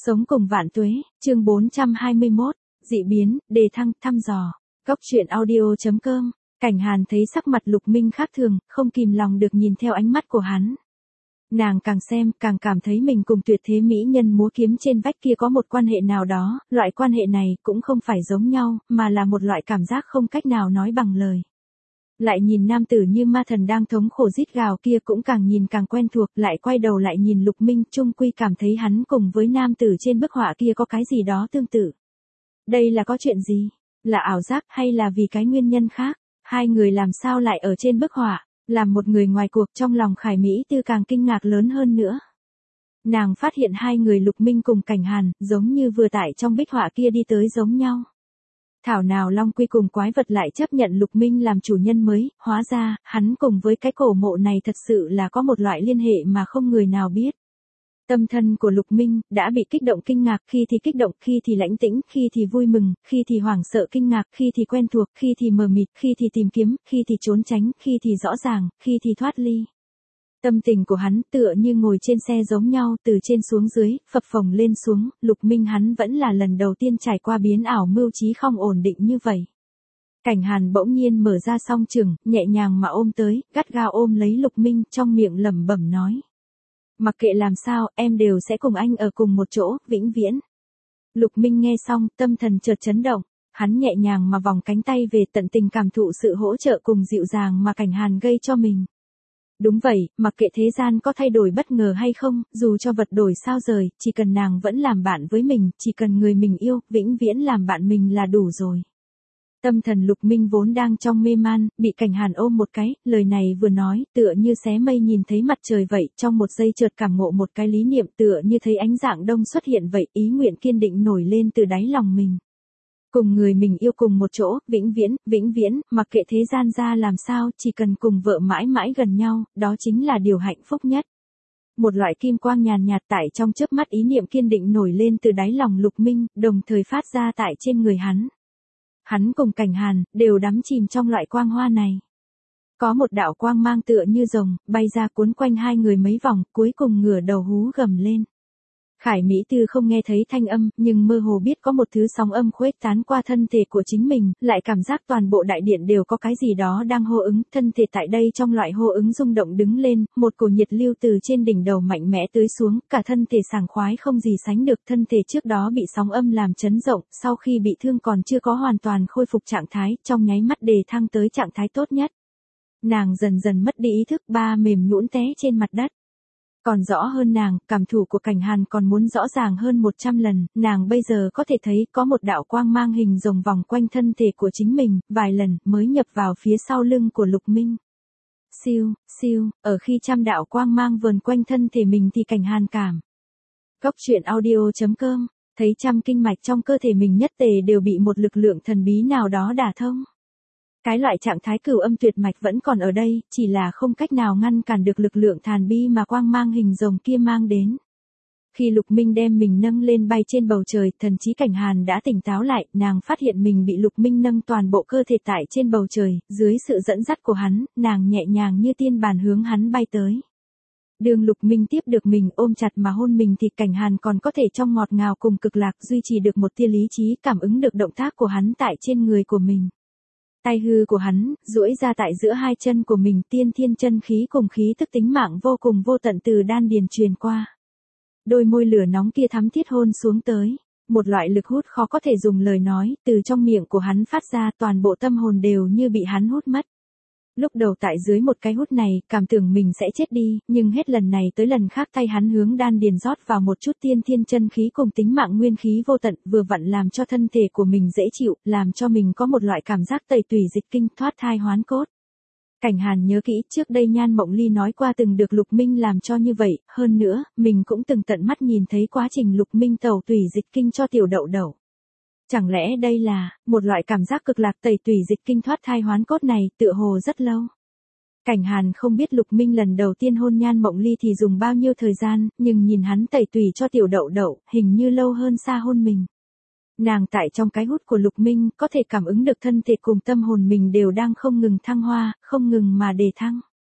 Sống cùng vạn tuế, chương 421, dị biến, đề thăng, thăm dò. Góc truyện audio.com. Cảnh Hàn thấy sắc mặt Lục Minh khác thường, không kìm lòng được nhìn theo ánh mắt của hắn. Nàng càng xem, càng cảm thấy mình cùng tuyệt thế mỹ nhân múa kiếm trên vách kia có một quan hệ nào đó, loại quan hệ này cũng không phải giống nhau, mà là một loại cảm giác không cách nào nói bằng lời. Lại nhìn nam tử như ma thần đang thống khổ rít gào kia cũng càng nhìn càng quen thuộc, lại quay đầu lại nhìn Lục Minh, chung quy cảm thấy hắn cùng với nam tử trên bức họa kia có cái gì đó tương tự. Đây là có chuyện gì? Là ảo giác hay là vì cái nguyên nhân khác? Hai người làm sao lại ở trên bức họa? Làm một người ngoài cuộc, trong lòng Khải Mỹ Tư càng kinh ngạc lớn hơn nữa. Nàng phát hiện hai người Lục Minh cùng Cảnh Hàn, giống như vừa tại trong bích họa kia đi tới giống nhau. Thảo nào Long Quy cùng quái vật lại chấp nhận Lục Minh làm chủ nhân mới, hóa ra, hắn cùng với cái cổ mộ này thật sự là có một loại liên hệ mà không người nào biết. Tâm thân của Lục Minh đã bị kích động kinh ngạc, khi thì kích động, khi thì lãnh tĩnh, khi thì vui mừng, khi thì hoảng sợ kinh ngạc, khi thì quen thuộc, khi thì mờ mịt, khi thì tìm kiếm, khi thì trốn tránh, khi thì rõ ràng, khi thì thoát ly. Tâm tình của hắn tựa như ngồi trên xe giống nhau, từ trên xuống dưới, phập phồng lên xuống, Lục Minh hắn vẫn là lần đầu tiên trải qua biến ảo mưu trí không ổn định như vậy. Cảnh Hàn bỗng nhiên mở ra song trường, nhẹ nhàng mà ôm tới, gắt gao ôm lấy Lục Minh, trong miệng lẩm bẩm nói. Mặc kệ làm sao, em đều sẽ cùng anh ở cùng một chỗ, vĩnh viễn. Lục Minh nghe xong, tâm thần chợt chấn động, hắn nhẹ nhàng mà vòng cánh tay về, tận tình cảm thụ sự hỗ trợ cùng dịu dàng mà Cảnh Hàn gây cho mình. Đúng vậy, mặc kệ thế gian có thay đổi bất ngờ hay không, dù cho vật đổi sao rời, chỉ cần nàng vẫn làm bạn với mình, chỉ cần người mình yêu, vĩnh viễn làm bạn mình là đủ rồi. Tâm thần Lục Minh vốn đang trong mê man, bị Cảnh Hàn ôm một cái, lời này vừa nói, tựa như xé mây nhìn thấy mặt trời vậy, trong một giây chợt cảm ngộ một cái lý niệm, tựa như thấy ánh dạng đông xuất hiện vậy, ý nguyện kiên định nổi lên từ đáy lòng mình. Cùng người mình yêu cùng một chỗ, vĩnh viễn, mặc kệ thế gian ra làm sao, chỉ cần cùng vợ mãi mãi gần nhau, đó chính là điều hạnh phúc nhất. Một loại kim quang nhàn nhạt tại trong chớp mắt, ý niệm kiên định nổi lên từ đáy lòng Lục Minh, đồng thời phát ra tại trên người hắn. Hắn cùng Cảnh Hàn, đều đắm chìm trong loại quang hoa này. Có một đạo quang mang tựa như rồng, bay ra cuốn quanh hai người mấy vòng, cuối cùng ngửa đầu hú gầm lên. Khải Mỹ Tư không nghe thấy thanh âm, nhưng mơ hồ biết có một thứ sóng âm khuếch tán qua thân thể của chính mình, lại cảm giác toàn bộ đại điện đều có cái gì đó đang hô ứng, thân thể tại đây trong loại hô ứng rung động đứng lên, một cổ nhiệt lưu từ trên đỉnh đầu mạnh mẽ tưới xuống, cả thân thể sảng khoái không gì sánh được, thân thể trước đó bị sóng âm làm chấn rộng, sau khi bị thương còn chưa có hoàn toàn khôi phục trạng thái, trong nháy mắt đề thăng tới trạng thái tốt nhất. Nàng dần dần mất đi ý thức, ba mềm nhũn té trên mặt đất. Còn rõ hơn nàng, cảm thụ của Cảnh Hàn còn muốn rõ ràng hơn 100 lần, nàng bây giờ có thể thấy có một đạo quang mang hình rồng vòng quanh thân thể của chính mình, vài lần mới nhập vào phía sau lưng của Lục Minh. Siêu, siêu, ở khi trăm đạo quang mang vờn quanh thân thể mình thì Cảnh Hàn cảm. Góc truyện audio.com, thấy trăm kinh mạch trong cơ thể mình nhất tề đều bị một lực lượng thần bí nào đó đả thông. Cái loại trạng thái cửu âm tuyệt mạch vẫn còn ở đây, chỉ là không cách nào ngăn cản được lực lượng tàn bi mà quang mang hình rồng kia mang đến. Khi Lục Minh đem mình nâng lên bay trên bầu trời, thần trí Cảnh Hàn đã tỉnh táo lại, nàng phát hiện mình bị Lục Minh nâng toàn bộ cơ thể tại trên bầu trời, dưới sự dẫn dắt của hắn, nàng nhẹ nhàng như tiên bàn hướng hắn bay tới. Đường Lục Minh tiếp được mình ôm chặt mà hôn mình thì Cảnh Hàn còn có thể trong ngọt ngào cùng cực lạc duy trì được một tia lý trí, cảm ứng được động tác của hắn tại trên người của mình. Tay hư của hắn, duỗi ra tại giữa hai chân của mình, tiên thiên chân khí cùng khí tức tính mạng vô cùng vô tận từ đan điền truyền qua. Đôi môi lửa nóng kia thắm thiết hôn xuống tới. Một loại lực hút khó có thể dùng lời nói, từ trong miệng của hắn phát ra, toàn bộ tâm hồn đều như bị hắn hút mất. Lúc đầu tại dưới một cái hút này, cảm tưởng mình sẽ chết đi, nhưng hết lần này tới lần khác tay hắn hướng đan điền rót vào một chút tiên thiên chân khí cùng tính mạng nguyên khí vô tận, vừa vặn làm cho thân thể của mình dễ chịu, làm cho mình có một loại cảm giác tẩy tùy dịch kinh, thoát thai hoán cốt. Cảnh Hàn nhớ kỹ, trước đây Nhan Mộng Ly nói qua từng được Lục Minh làm cho như vậy, hơn nữa, mình cũng từng tận mắt nhìn thấy quá trình Lục Minh tẩu tùy dịch kinh cho tiểu đậu đậu. Chẳng lẽ đây là một loại cảm giác cực lạc tẩy tùy dịch kinh thoát thai hoán cốt này, tựa hồ rất lâu. Cảnh Hàn không biết Lục Minh lần đầu tiên hôn Nhan Mộng Ly thì dùng bao nhiêu thời gian, nhưng nhìn hắn tẩy tùy cho tiểu đậu đậu, hình như lâu hơn xa hôn mình. Nàng tại trong cái hút của Lục Minh, có thể cảm ứng được thân thể cùng tâm hồn mình đều đang không ngừng thăng hoa, không ngừng mà đề thăng.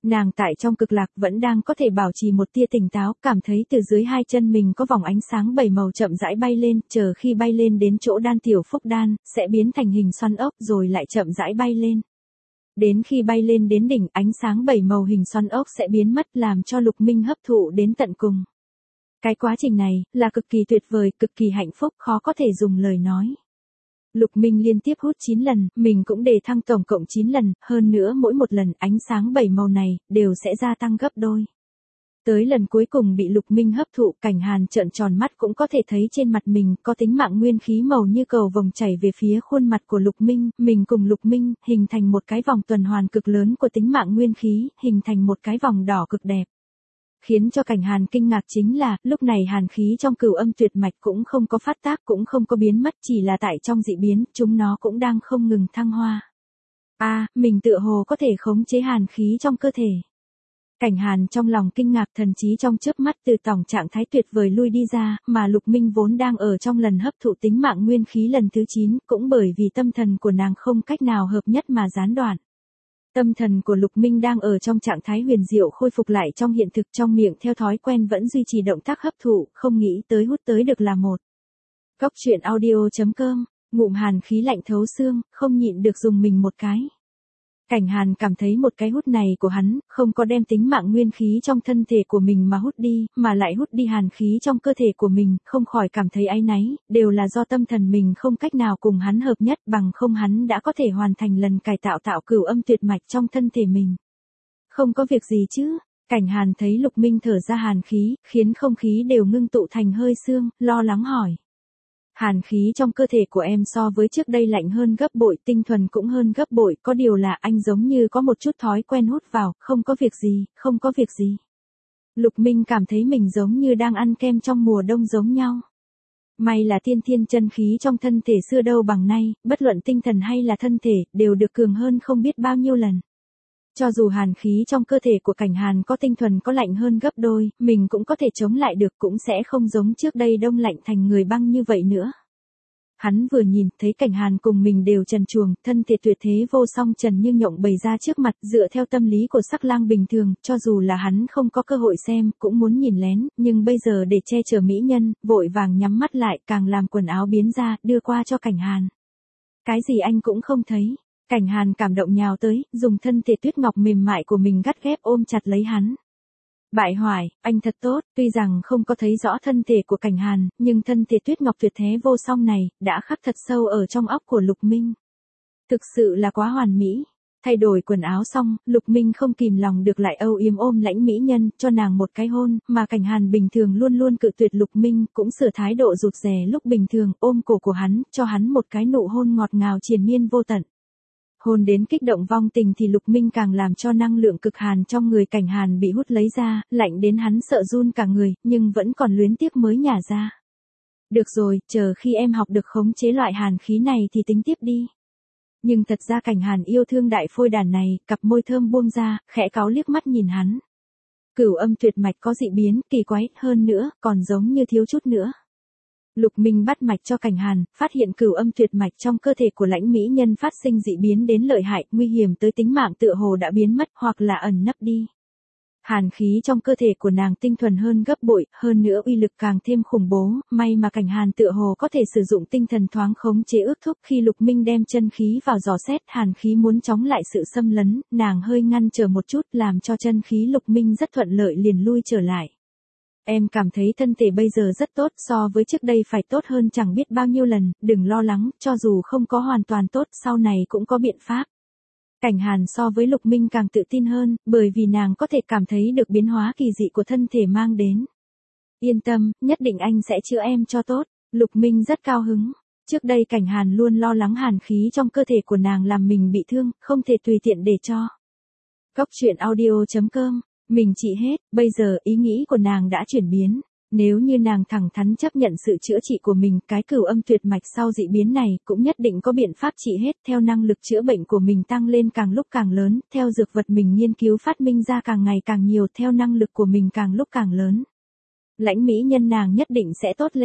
Nàng tại trong cực lạc vẫn đang có thể bảo trì một tia tỉnh táo, cảm thấy từ dưới hai chân mình có vòng ánh sáng 7 màu chậm rãi bay lên, chờ khi bay lên đến chỗ đan tiểu phúc đan, sẽ biến thành hình xoắn ốc rồi lại chậm rãi bay lên. Đến khi bay lên đến đỉnh, ánh sáng 7 màu hình xoắn ốc sẽ biến mất làm cho Lục Minh hấp thụ đến tận cùng. Cái quá trình này, là cực kỳ tuyệt vời, cực kỳ hạnh phúc, khó có thể dùng lời nói. Lục Minh liên tiếp hút 9 lần, mình cũng đề thăng tổng cộng 9 lần, hơn nữa mỗi một lần ánh sáng 7 màu này, đều sẽ gia tăng gấp đôi. Tới lần cuối cùng bị Lục Minh hấp thụ, Cảnh Hàn trợn tròn mắt cũng có thể thấy trên mặt mình có tính mạng nguyên khí màu như cầu vồng chảy về phía khuôn mặt của Lục Minh, mình cùng Lục Minh, hình thành một cái vòng tuần hoàn cực lớn của tính mạng nguyên khí, hình thành một cái vòng đỏ cực đẹp. Khiến cho Cảnh Hàn kinh ngạc chính là, lúc này hàn khí trong cửu âm tuyệt mạch cũng không có phát tác, cũng không có biến mất, chỉ là tại trong dị biến, chúng nó cũng đang không ngừng thăng hoa. Mình tựa hồ có thể khống chế hàn khí trong cơ thể. Cảnh Hàn trong lòng kinh ngạc, thần trí trong chớp mắt từ tổng trạng thái tuyệt vời lui đi ra, mà Lục Minh vốn đang ở trong lần hấp thụ tính mạng nguyên khí lần thứ 9, cũng bởi vì tâm thần của nàng không cách nào hợp nhất mà gián đoạn. Tâm thần của Lục Minh đang ở trong trạng thái huyền diệu khôi phục lại trong hiện thực, trong miệng theo thói quen vẫn duy trì động tác hấp thụ, không nghĩ tới hút tới được là một. Cóc truyện audio.com, ngụm hàn khí lạnh thấu xương, không nhịn được dùng mình một cái. Cảnh Hàn cảm thấy một cái hút này của hắn, không có đem tính mạng nguyên khí trong thân thể của mình mà hút đi, mà lại hút đi hàn khí trong cơ thể của mình, không khỏi cảm thấy áy náy, đều là do tâm thần mình không cách nào cùng hắn hợp nhất, bằng không hắn đã có thể hoàn thành lần cải tạo cửu âm tuyệt mạch trong thân thể mình. Không có việc gì chứ? Cảnh Hàn thấy Lục Minh thở ra hàn khí, khiến không khí đều ngưng tụ thành hơi sương, lo lắng hỏi. Hàn khí trong cơ thể của em so với trước đây lạnh hơn gấp bội, tinh thuần cũng hơn gấp bội, có điều là anh giống như có một chút thói quen hút vào, không có việc gì, không có việc gì. Lục Minh cảm thấy mình giống như đang ăn kem trong mùa đông giống nhau. May là tiên thiên chân khí trong thân thể xưa đâu bằng nay, bất luận tinh thần hay là thân thể, đều được cường hơn không biết bao nhiêu lần. Cho dù hàn khí trong cơ thể của Cảnh Hàn có tinh thuần có lạnh hơn gấp đôi, mình cũng có thể chống lại được, cũng sẽ không giống trước đây đông lạnh thành người băng như vậy nữa. Hắn vừa nhìn, thấy Cảnh Hàn cùng mình đều trần truồng, thân thể tuyệt thế vô song trần như nhộng bày ra trước mặt, dựa theo tâm lý của sắc lang bình thường, cho dù là hắn không có cơ hội xem, cũng muốn nhìn lén, nhưng bây giờ để che chở mỹ nhân, vội vàng nhắm mắt lại, càng làm quần áo biến ra, đưa qua cho Cảnh Hàn. Cái gì anh cũng không thấy. Cảnh Hàn cảm động nhào tới, dùng thân thể tuyết ngọc mềm mại của mình gắt ghép ôm chặt lấy hắn. Bại hoại, anh thật tốt, tuy rằng không có thấy rõ thân thể của Cảnh Hàn, nhưng thân thể tuyết ngọc tuyệt thế vô song này, đã khắc thật sâu ở trong óc của Lục Minh. Thực sự là quá hoàn mỹ. Thay đổi quần áo xong, Lục Minh không kìm lòng được lại âu yếm ôm lãnh mỹ nhân, cho nàng một cái hôn, mà Cảnh Hàn bình thường luôn luôn cự tuyệt Lục Minh, cũng sửa thái độ rụt rè lúc bình thường, ôm cổ của hắn, cho hắn một cái nụ hôn ngọt ngào triền miên vô tận. Hôn đến kích động vong tình thì Lục Minh càng làm cho năng lượng cực hàn trong người Cảnh Hàn bị hút lấy ra, lạnh đến hắn sợ run cả người, nhưng vẫn còn luyến tiếc mới nhả ra. Được rồi, chờ khi em học được khống chế loại hàn khí này thì tính tiếp đi. Nhưng thật ra Cảnh Hàn yêu thương đại phôi đàn này, cặp môi thơm buông ra, khẽ cáu liếc mắt nhìn hắn. Cửu âm tuyệt mạch có dị biến, kỳ quái, hơn nữa, còn giống như thiếu chút nữa. Lục Minh bắt mạch cho Cảnh Hàn, phát hiện cửu âm tuyệt mạch trong cơ thể của lãnh mỹ nhân phát sinh dị biến đến lợi hại, nguy hiểm tới tính mạng tựa hồ đã biến mất hoặc là ẩn nấp đi. Hàn khí trong cơ thể của nàng tinh thuần hơn gấp bội, hơn nữa uy lực càng thêm khủng bố, may mà Cảnh Hàn tựa hồ có thể sử dụng tinh thần thoáng khống chế ước thúc khi Lục Minh đem chân khí vào dò xét, hàn khí muốn chống lại sự xâm lấn, nàng hơi ngăn trở một chút làm cho chân khí Lục Minh rất thuận lợi liền lui trở lại. Em cảm thấy thân thể bây giờ rất tốt, so với trước đây phải tốt hơn chẳng biết bao nhiêu lần, đừng lo lắng, cho dù không có hoàn toàn tốt, sau này cũng có biện pháp. Cảnh Hàn so với Lục Minh càng tự tin hơn, bởi vì nàng có thể cảm thấy được biến hóa kỳ dị của thân thể mang đến. Yên tâm, nhất định anh sẽ chữa em cho tốt. Lục Minh rất cao hứng. Trước đây Cảnh Hàn luôn lo lắng hàn khí trong cơ thể của nàng làm mình bị thương, không thể tùy tiện để cho. Cóc truyện audio.com, mình trị hết, bây giờ ý nghĩ của nàng đã chuyển biến. Nếu như nàng thẳng thắn chấp nhận sự chữa trị của mình, cái cửu âm tuyệt mạch sau dị biến này cũng nhất định có biện pháp trị hết, theo năng lực chữa bệnh của mình tăng lên càng lúc càng lớn, theo dược vật mình nghiên cứu phát minh ra càng ngày càng nhiều, theo năng lực của mình càng lúc càng lớn. Lãnh mỹ nhân nàng nhất định sẽ tốt lên.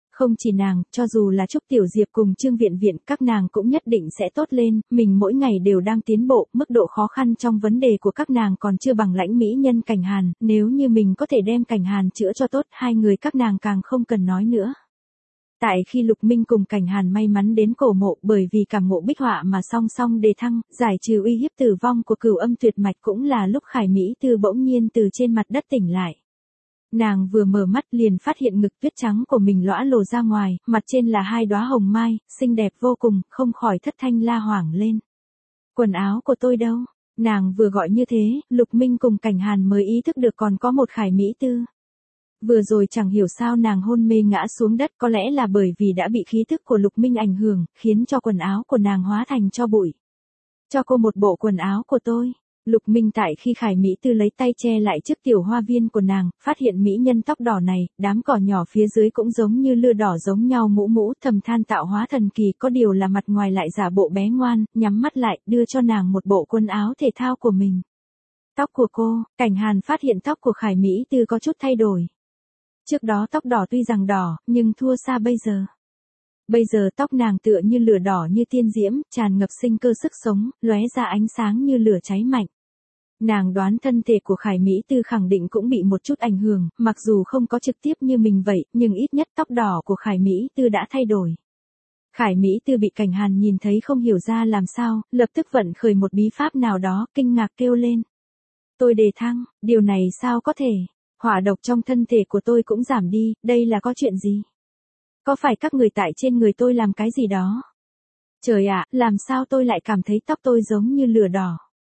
Không chỉ nàng, cho dù là Trúc Tiểu Diệp cùng Trương Viện Viện, các nàng cũng nhất định sẽ tốt lên, mình mỗi ngày đều đang tiến bộ, mức độ khó khăn trong vấn đề của các nàng còn chưa bằng lãnh mỹ nhân Cảnh Hàn, nếu như mình có thể đem Cảnh Hàn chữa cho tốt, hai người các nàng càng không cần nói nữa. Tại khi Lục Minh cùng Cảnh Hàn may mắn đến cổ mộ bởi vì cảm ngộ bích họa mà song song đề thăng, giải trừ uy hiếp tử vong của Cửu Âm Tuyệt Mạch cũng là lúc Khải Mỹ Tư bỗng nhiên từ trên mặt đất tỉnh lại. Nàng vừa mở mắt liền phát hiện ngực tuyết trắng của mình lõa lồ ra ngoài, mặt trên là hai đóa hồng mai, xinh đẹp vô cùng, không khỏi thất thanh la hoảng lên. Quần áo của tôi đâu? Nàng vừa gọi như thế, Lục Minh cùng Cảnh Hàn mới ý thức được còn có một Khải Mỹ Tư. Vừa rồi chẳng hiểu sao nàng hôn mê ngã xuống đất, có lẽ là bởi vì đã bị khí thức của Lục Minh ảnh hưởng, khiến cho quần áo của nàng hóa thành tro bụi. Cho cô một bộ quần áo của tôi. Lục Minh tại khi Khải Mỹ Tư lấy tay che lại trước tiểu hoa viên của nàng, phát hiện mỹ nhân tóc đỏ này, đám cỏ nhỏ phía dưới cũng giống như lưa đỏ giống nhau mũ mũ, thầm than tạo hóa thần kỳ, có điều là mặt ngoài lại giả bộ bé ngoan, nhắm mắt lại, đưa cho nàng một bộ quần áo thể thao của mình. Tóc của cô, Cảnh Hàn phát hiện tóc của Khải Mỹ Tư có chút thay đổi. Trước đó tóc đỏ tuy rằng đỏ, nhưng thua xa bây giờ. Bây giờ tóc nàng tựa như lửa đỏ như tiên diễm, tràn ngập sinh cơ sức sống, lóe ra ánh sáng như lửa cháy mạnh. Nàng đoán thân thể của Khải Mỹ Tư khẳng định cũng bị một chút ảnh hưởng, mặc dù không có trực tiếp như mình vậy, nhưng ít nhất tóc đỏ của Khải Mỹ Tư đã thay đổi. Khải Mỹ Tư bị Cảnh Hàn nhìn thấy không hiểu ra làm sao, lập tức vận khởi một bí pháp nào đó, kinh ngạc kêu lên. Tôi đề thăng, điều này sao có thể? Hỏa độc trong thân thể của tôi cũng giảm đi, đây là có chuyện gì? Có phải các người tại trên người tôi làm cái gì đó? Trời ạ, làm sao tôi lại cảm thấy tóc tôi giống như lửa đỏ?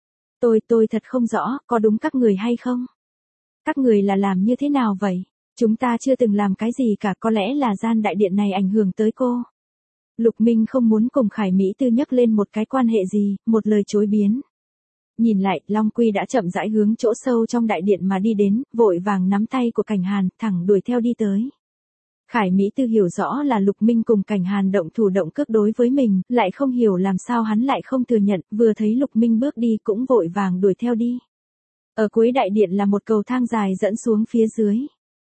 Tôi thật không rõ, có đúng các người hay không? Các người là làm như thế nào vậy? Chúng ta chưa từng làm cái gì cả, có lẽ là gian đại điện này ảnh hưởng tới cô. Lục Minh không muốn cùng Khải Mỹ Tư nhắc lên một cái quan hệ gì, một lời chối biến. Nhìn lại, Long Quy đã chậm rãi hướng chỗ sâu trong đại điện mà đi đến, vội vàng nắm tay của Cảnh Hàn, thẳng đuổi theo đi tới. Khải Mỹ Tư hiểu rõ là Lục Minh cùng Cảnh Hàn động thủ động cước đối với mình, lại không hiểu làm sao hắn lại không thừa nhận, vừa thấy Lục Minh bước đi cũng vội vàng đuổi theo đi. Ở cuối đại điện là một cầu thang dài dẫn xuống phía dưới.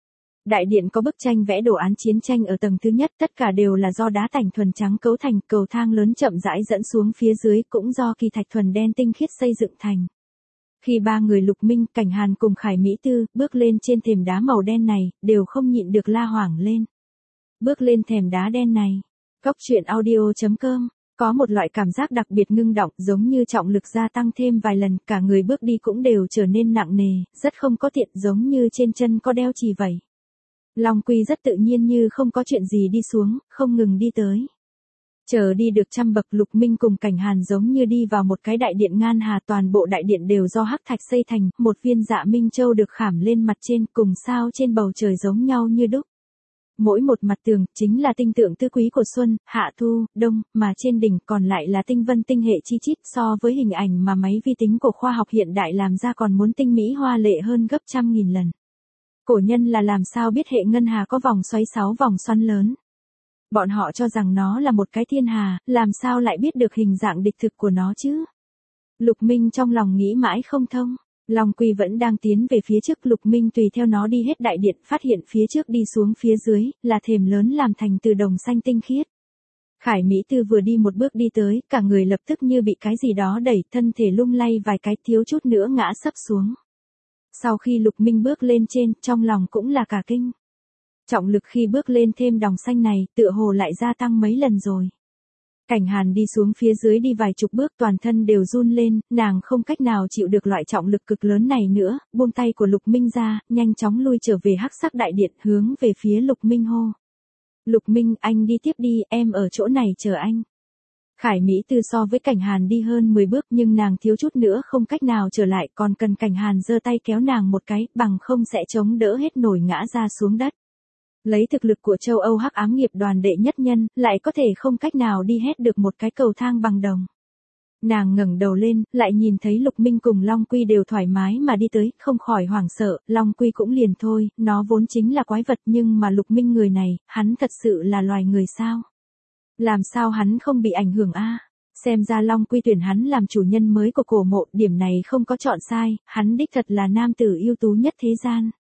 Đại điện có bức tranh vẽ đồ án chiến tranh ở tầng thứ nhất, tất cả đều là do đá tành thuần trắng cấu thành, cầu thang lớn chậm rãi dẫn xuống phía dưới cũng do kỳ thạch thuần đen tinh khiết xây dựng thành. Khi ba người Lục Minh, Cảnh Hàn cùng Khải Mỹ Tư bước lên trên thềm đá màu đen này, đều không nhịn được la hoảng lên. Bước lên thềm đá đen này, Cốc Truyện Audio.com, có một loại cảm giác đặc biệt ngưng động, giống như trọng lực gia tăng thêm vài lần, cả người bước đi cũng đều trở nên nặng nề, rất không có tiện, giống như trên chân có đeo chì vậy. Long Quy rất tự nhiên như không có chuyện gì đi xuống, không ngừng đi tới. Chờ đi được trăm bậc, Lục Minh cùng Cảnh Hàn giống như đi vào một cái đại điện ngan hà, toàn bộ đại điện đều do hắc thạch xây thành, một viên Dạ Minh Châu được khảm lên mặt trên, cùng sao trên bầu trời giống nhau như đúc. Mỗi một mặt tường chính là tinh tượng tứ quý của xuân, hạ thu, đông, mà trên đỉnh còn lại là tinh vân tinh hệ chi chít, so với hình ảnh mà máy vi tính của khoa học hiện đại làm ra còn muốn tinh mỹ hoa lệ hơn gấp trăm nghìn lần. Cổ nhân là làm sao biết hệ ngân hà có vòng xoáy 6 vòng xoắn lớn? Bọn họ cho rằng nó là một cái thiên hà, làm sao lại biết được hình dạng đích thực của nó chứ? Lục Minh trong lòng nghĩ mãi không thông. Long Quy vẫn đang tiến về phía trước, Lục Minh tùy theo nó đi hết đại điện, phát hiện phía trước đi xuống phía dưới, là thềm lớn làm thành từ đồng xanh tinh khiết. Khải Mỹ Tư vừa đi một bước đi tới, cả người lập tức như bị cái gì đó đẩy, thân thể lung lay vài cái, thiếu chút nữa ngã sấp xuống. Sau khi Lục Minh bước lên trên, trong lòng cũng là cả kinh. Trọng lực khi bước lên thêm đồng xanh này, tựa hồ lại gia tăng mấy lần rồi. Cảnh Hàn đi xuống phía dưới đi vài chục bước, toàn thân đều run lên, nàng không cách nào chịu được loại trọng lực cực lớn này nữa, buông tay của Lục Minh ra, nhanh chóng lui trở về hắc sắc đại điện, hướng về phía Lục Minh hô. Lục Minh, anh đi tiếp đi, em ở chỗ này chờ anh. Khải Mỹ Tư so với Cảnh Hàn đi hơn 10 bước, nhưng nàng thiếu chút nữa không cách nào trở lại, còn cần Cảnh Hàn giơ tay kéo nàng một cái, bằng không sẽ chống đỡ hết nổi ngã ra xuống đất. Lấy thực lực của châu Âu hắc ám nghiệp đoàn đệ nhất nhân, lại có thể không cách nào đi hết được một cái cầu thang bằng đồng. Nàng ngẩng đầu lên, lại nhìn thấy Lục Minh cùng Long Quy đều thoải mái mà đi tới, không khỏi hoảng sợ, Long Quy cũng liền thôi, nó vốn chính là quái vật, nhưng mà Lục Minh người này, hắn thật sự là loài người sao? Làm sao hắn không bị ảnh hưởng a? Xem ra Long Quy tuyển hắn làm chủ nhân mới của cổ mộ, điểm này không có chọn sai, hắn đích thật là nam tử ưu tú nhất thế gian.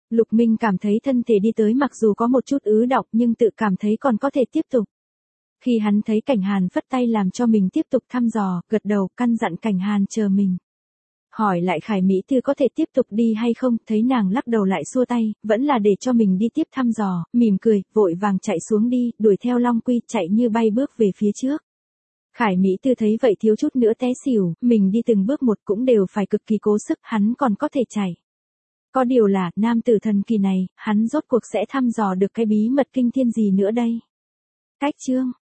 Lục Minh cảm thấy thân thể đi tới mặc dù có một chút ứ đọng nhưng tự cảm thấy còn có thể tiếp tục. Khi hắn thấy Cảnh Hàn phất tay làm cho mình tiếp tục thăm dò, gật đầu căn dặn Cảnh Hàn chờ mình. Hỏi lại Khải Mỹ Tư có thể tiếp tục đi hay không, thấy nàng lắc đầu lại xua tay, vẫn là để cho mình đi tiếp thăm dò, mỉm cười, vội vàng chạy xuống đi, đuổi theo Long Quy chạy như bay bước về phía trước. Khải Mỹ Tư thấy vậy thiếu chút nữa té xỉu, mình đi từng bước một cũng đều phải cực kỳ cố sức, hắn còn có thể chạy. Có điều là, nam tử thần kỳ này, hắn rốt cuộc sẽ thăm dò được cái bí mật kinh thiên gì nữa đây? Cách chương